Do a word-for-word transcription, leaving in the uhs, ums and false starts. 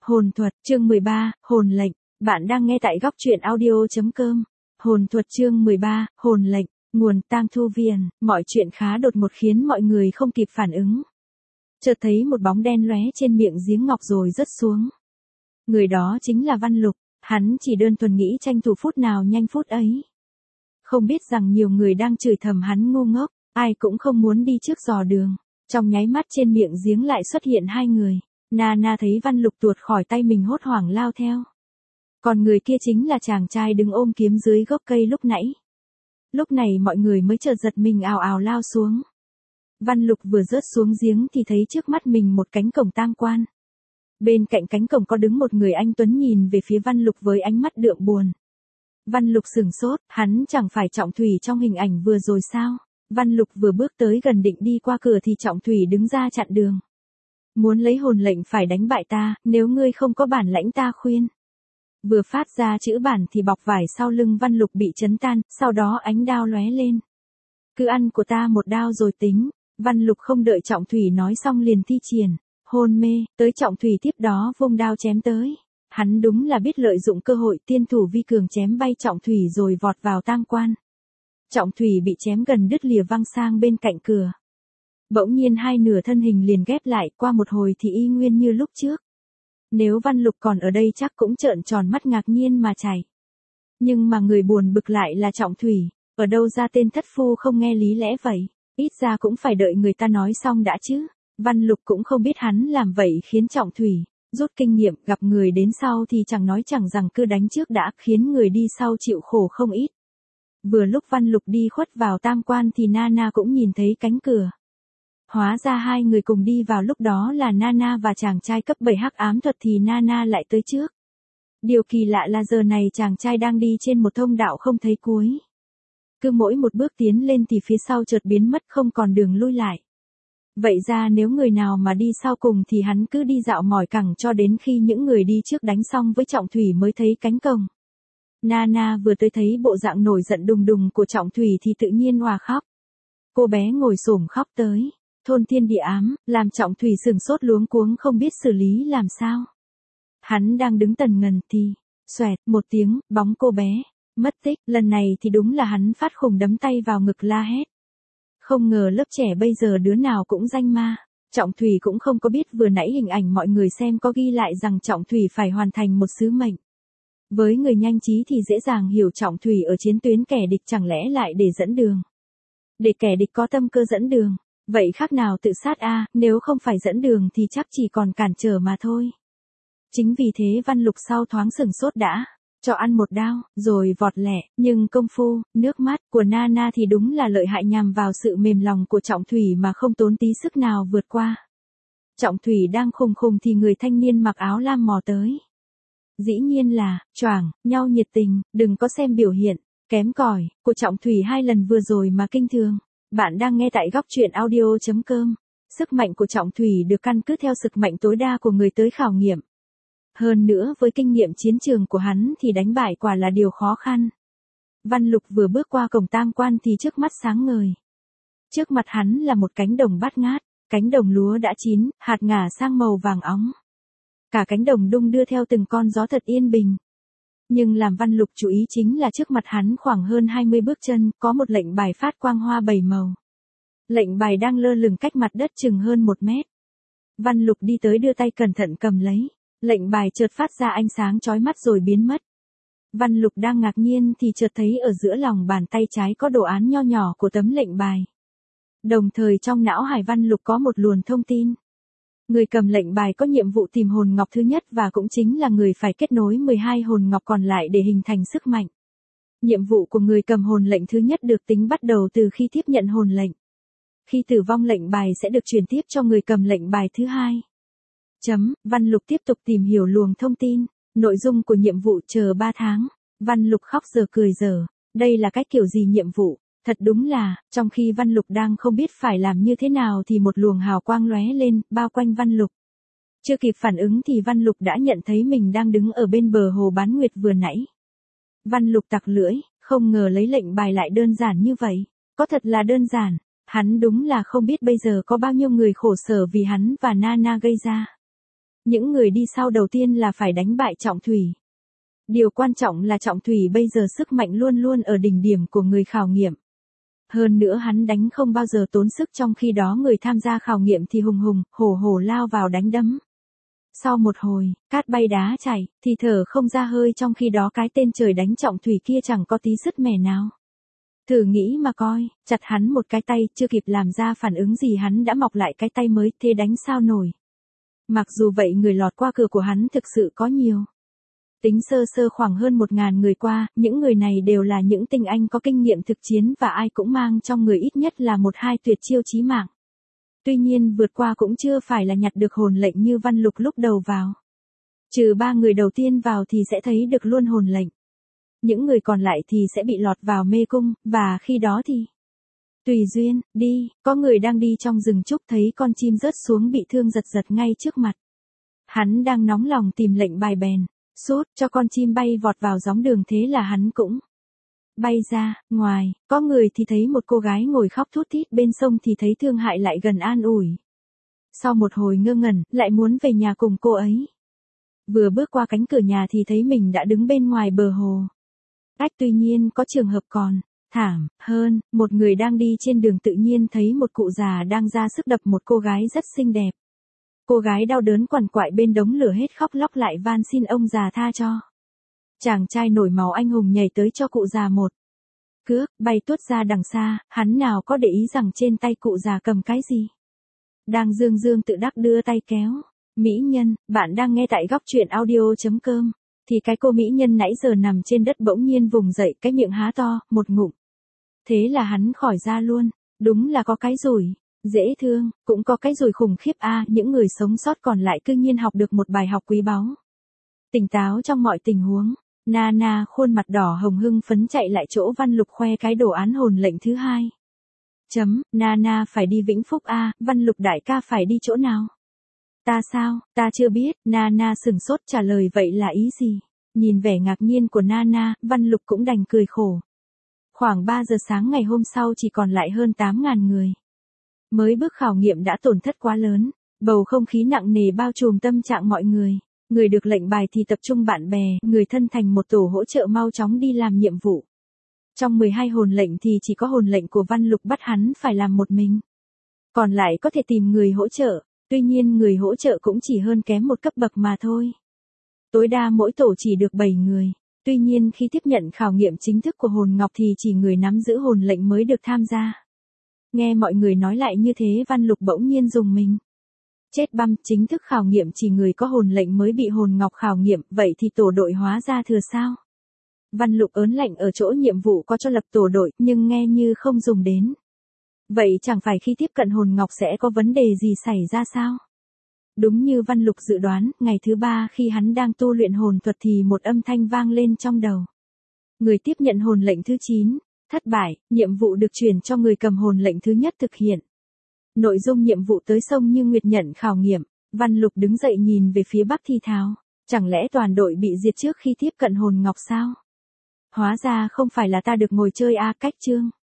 Hồn thuật, chương mười ba, hồn lệnh. Bạn đang nghe tại góc truyện audio.com. Hồn thuật chương mười ba, hồn lệnh. Nguồn Tang Thu Viền. Mọi chuyện khá đột ngột khiến mọi người không kịp phản ứng. Chợt thấy một bóng đen lóe trên miệng giếng ngọc rồi rớt xuống. Người đó chính là Văn Lục. Hắn chỉ đơn thuần nghĩ tranh thủ phút nào nhanh phút ấy. Không biết rằng nhiều người đang chửi thầm hắn ngu ngốc, ai cũng không muốn đi trước dò đường. Trong nháy mắt trên miệng giếng lại xuất hiện hai người. Nana thấy Văn Lục tuột khỏi tay mình hốt hoảng lao theo. Còn người kia chính là chàng trai đứng ôm kiếm dưới gốc cây lúc nãy. Lúc này mọi người mới chợt giật mình ào ào lao xuống. Văn Lục vừa rớt xuống giếng thì thấy trước mắt mình một cánh cổng tang quan. Bên cạnh cánh cổng có đứng một người anh tuấn nhìn về phía Văn Lục với ánh mắt đượm buồn. Văn Lục sửng sốt, hắn chẳng phải Trọng Thủy trong hình ảnh vừa rồi sao? Văn Lục vừa bước tới gần định đi qua cửa thì Trọng Thủy đứng ra chặn đường. Muốn lấy hồn lệnh phải đánh bại ta, nếu ngươi không có bản lãnh ta khuyên. Vừa phát ra chữ bản thì bọc vải sau lưng Văn Lục bị chấn tan, sau đó ánh đao lóe lên. Cứ ăn của ta một đao rồi tính. Văn Lục không đợi Trọng Thủy nói xong liền thi triển, hôn mê, tới Trọng Thủy tiếp đó vung đao chém tới. Hắn đúng là biết lợi dụng cơ hội, tiên thủ vi cường chém bay Trọng Thủy rồi vọt vào tang quan. Trọng Thủy bị chém gần đứt lìa văng sang bên cạnh cửa. Bỗng nhiên hai nửa thân hình liền ghép lại, qua một hồi thì y nguyên như lúc trước. Nếu Văn Lục còn ở đây chắc cũng trợn tròn mắt ngạc nhiên mà chạy. Nhưng mà người buồn bực lại là Trọng Thủy, ở đâu ra tên thất phu không nghe lý lẽ vậy, ít ra cũng phải đợi người ta nói xong đã chứ. Văn Lục cũng không biết hắn làm vậy khiến Trọng Thủy rút kinh nghiệm, gặp người đến sau thì chẳng nói chẳng rằng cứ đánh trước đã, khiến người đi sau chịu khổ không ít. Vừa lúc Văn Lục đi khuất vào tam quan thì Nana cũng nhìn thấy cánh cửa. Hóa ra hai người cùng đi vào lúc đó là Nana và chàng trai cấp bảy hắc ám thuật thì Nana lại tới trước. Điều kỳ lạ là giờ này chàng trai đang đi trên một thông đạo không thấy cuối. Cứ mỗi một bước tiến lên thì phía sau chợt biến mất không còn đường lui lại. Vậy ra nếu người nào mà đi sau cùng thì hắn cứ đi dạo mỏi cẳng cho đến khi những người đi trước đánh xong với Trọng Thủy mới thấy cánh cổng. Nana vừa tới thấy bộ dạng nổi giận đùng đùng của Trọng Thủy thì tự nhiên òa khóc. Cô bé ngồi xổm khóc tới, thôn thiên địa ám, làm Trọng Thủy sừng sốt luống cuống không biết xử lý làm sao. Hắn đang đứng tần ngần thì, xoẹt, một tiếng, bóng cô bé, mất tích, lần này thì đúng là hắn phát khùng đấm tay vào ngực la hét. Không ngờ lớp trẻ bây giờ đứa nào cũng danh ma. Trọng Thủy cũng không có biết vừa nãy hình ảnh mọi người xem có ghi lại rằng Trọng Thủy phải hoàn thành một sứ mệnh. Với người nhanh trí thì dễ dàng hiểu Trọng Thủy ở chiến tuyến kẻ địch chẳng lẽ lại để dẫn đường. Để kẻ địch có tâm cơ dẫn đường, vậy khác nào tự sát a, à, nếu không phải dẫn đường thì chắc chỉ còn cản trở mà thôi. Chính vì thế Văn Lục sau thoáng sửng sốt đã, cho ăn một đao, rồi vọt lẹ, nhưng công phu, nước mắt của Nana thì đúng là lợi hại nhằm vào sự mềm lòng của Trọng Thủy mà không tốn tí sức nào vượt qua. Trọng Thủy đang khùng khùng thì người thanh niên mặc áo lam mò tới. Dĩ nhiên là, choảng, nhau nhiệt tình, đừng có xem biểu hiện, kém cỏi của Trọng Thủy hai lần vừa rồi mà kinh thường. Bạn đang nghe tại góc truyện audio.com. Sức mạnh của Trọng Thủy được căn cứ theo sức mạnh tối đa của người tới khảo nghiệm. Hơn nữa với kinh nghiệm chiến trường của hắn thì đánh bại quả là điều khó khăn. Văn Lục vừa bước qua cổng tang quan thì trước mắt sáng ngời. Trước mặt hắn là một cánh đồng bát ngát, cánh đồng lúa đã chín, hạt ngả sang màu vàng óng. Cả cánh đồng đung đưa theo từng con gió thật yên bình. Nhưng làm Văn Lục chú ý chính là trước mặt hắn khoảng hơn hai mươi bước chân, có một lệnh bài phát quang hoa bảy màu. Lệnh bài đang lơ lửng cách mặt đất chừng hơn một mét. Văn Lục đi tới đưa tay cẩn thận cầm lấy. Lệnh bài chợt phát ra ánh sáng chói mắt rồi biến mất. Văn Lục đang ngạc nhiên thì chợt thấy ở giữa lòng bàn tay trái có đồ án nho nhỏ của tấm lệnh bài. Đồng thời trong não hải Văn Lục có một luồng thông tin. Người cầm lệnh bài có nhiệm vụ tìm hồn ngọc thứ nhất và cũng chính là người phải kết nối mười hai hồn ngọc còn lại để hình thành sức mạnh. Nhiệm vụ của người cầm hồn lệnh thứ nhất được tính bắt đầu từ khi tiếp nhận hồn lệnh. Khi tử vong lệnh bài sẽ được truyền tiếp cho người cầm lệnh bài thứ hai. Chấm, Văn Lục tiếp tục tìm hiểu luồng thông tin, nội dung của nhiệm vụ chờ ba tháng. Văn Lục khóc giờ cười giờ, đây là cách kiểu gì nhiệm vụ, thật đúng là, trong khi Văn Lục đang không biết phải làm như thế nào thì một luồng hào quang lóe lên, bao quanh Văn Lục. Chưa kịp phản ứng thì Văn Lục đã nhận thấy mình đang đứng ở bên bờ hồ bán nguyệt vừa nãy. Văn Lục tặc lưỡi, không ngờ lấy lệnh bài lại đơn giản như vậy, có thật là đơn giản, hắn đúng là không biết bây giờ có bao nhiêu người khổ sở vì hắn và Nana gây ra. Những người đi sau đầu tiên là phải đánh bại Trọng Thủy. Điều quan trọng là Trọng Thủy bây giờ sức mạnh luôn luôn ở đỉnh điểm của người khảo nghiệm. Hơn nữa hắn đánh không bao giờ tốn sức, trong khi đó người tham gia khảo nghiệm thì hùng hùng, hổ hổ lao vào đánh đấm. Sau một hồi, cát bay đá chảy, thì thở không ra hơi, trong khi đó cái tên trời đánh Trọng Thủy kia chẳng có tí sứt mẻ nào. Thử nghĩ mà coi, chặt hắn một cái tay, chưa kịp làm ra phản ứng gì hắn đã mọc lại cái tay mới, thế đánh sao nổi. Mặc dù vậy người lọt qua cửa của hắn thực sự có nhiều. Tính sơ sơ khoảng hơn một ngàn người qua, những người này đều là những tinh anh có kinh nghiệm thực chiến và ai cũng mang trong người ít nhất là một hai tuyệt chiêu chí mạng. Tuy nhiên vượt qua cũng chưa phải là nhặt được hồn lệnh như Văn Lục lúc đầu vào. Trừ ba người đầu tiên vào thì sẽ thấy được luôn hồn lệnh. Những người còn lại thì sẽ bị lọt vào mê cung, và khi đó thì... Tùy duyên, đi, có người đang đi trong rừng trúc thấy con chim rớt xuống bị thương giật giật ngay trước mặt. Hắn đang nóng lòng tìm lệnh bài bèn, sút cho con chim bay vọt vào gióng đường, thế là hắn cũng bay ra, ngoài, có người thì thấy một cô gái ngồi khóc thút thít bên sông thì thấy thương hại lại gần an ủi. Sau một hồi ngơ ngẩn, lại muốn về nhà cùng cô ấy. Vừa bước qua cánh cửa nhà thì thấy mình đã đứng bên ngoài bờ hồ. Ách, tuy nhiên có trường hợp còn thảm hơn, một người đang đi trên đường tự nhiên thấy một cụ già đang ra sức đập một cô gái rất xinh đẹp. Cô gái đau đớn quằn quại bên đống lửa hết khóc lóc lại van xin ông già tha cho. Chàng trai nổi máu anh hùng nhảy tới cho cụ già một cước, bay tuốt ra đằng xa, hắn nào có để ý rằng trên tay cụ già cầm cái gì. Đang dương dương tự đắc đưa tay kéo. Mỹ nhân, bạn đang nghe tại góc truyện audio chấm com. Thì cái cô mỹ nhân nãy giờ nằm trên đất bỗng nhiên vùng dậy, cái miệng há to, một ngụm. Thế là hắn khỏi ra luôn, đúng là có cái rủi, dễ thương, cũng có cái rủi khủng khiếp a, à, những người sống sót còn lại cư nhiên học được một bài học quý báu. Tỉnh táo trong mọi tình huống, Nana khuôn mặt đỏ hồng hưng phấn chạy lại chỗ Văn Lục khoe cái đồ án hồn lệnh thứ hai. Chấm, Nana phải đi Vĩnh Phúc a, à, Văn Lục đại ca phải đi chỗ nào? Ta sao, ta chưa biết, Nana sừng sốt trả lời vậy là ý gì? Nhìn vẻ ngạc nhiên của Nana, Văn Lục cũng đành cười khổ. Khoảng ba giờ sáng ngày hôm sau chỉ còn lại hơn tám ngàn người. Mới bước khảo nghiệm đã tổn thất quá lớn, bầu không khí nặng nề bao trùm tâm trạng mọi người. Người được lệnh bài thì tập trung bạn bè, người thân thành một tổ hỗ trợ mau chóng đi làm nhiệm vụ. Trong mười hai hồn lệnh thì chỉ có hồn lệnh của Văn Lục bắt hắn phải làm một mình. Còn lại có thể tìm người hỗ trợ. Tuy nhiên người hỗ trợ cũng chỉ hơn kém một cấp bậc mà thôi. Tối đa mỗi tổ chỉ được bảy người. Tuy nhiên khi tiếp nhận khảo nghiệm chính thức của hồn ngọc thì chỉ người nắm giữ hồn lệnh mới được tham gia. Nghe mọi người nói lại như thế Văn Lục bỗng nhiên rùng mình. Chết băm, chính thức khảo nghiệm chỉ người có hồn lệnh mới bị hồn ngọc khảo nghiệm, vậy thì tổ đội hóa ra thừa sao? Văn Lục ớn lạnh ở chỗ nhiệm vụ có cho lập tổ đội nhưng nghe như không dùng đến. Vậy chẳng phải khi tiếp cận hồn ngọc sẽ có vấn đề gì xảy ra sao? Đúng như Văn Lục dự đoán, ngày thứ ba khi hắn đang tu luyện hồn thuật thì một âm thanh vang lên trong đầu. Người tiếp nhận hồn lệnh thứ chín, thất bại, nhiệm vụ được chuyển cho người cầm hồn lệnh thứ nhất thực hiện. Nội dung nhiệm vụ tới sông Như Nguyệt nhận khảo nghiệm, Văn Lục đứng dậy nhìn về phía bắc thi tháo, chẳng lẽ toàn đội bị diệt trước khi tiếp cận hồn ngọc sao? Hóa ra không phải là ta được ngồi chơi a, cách chương.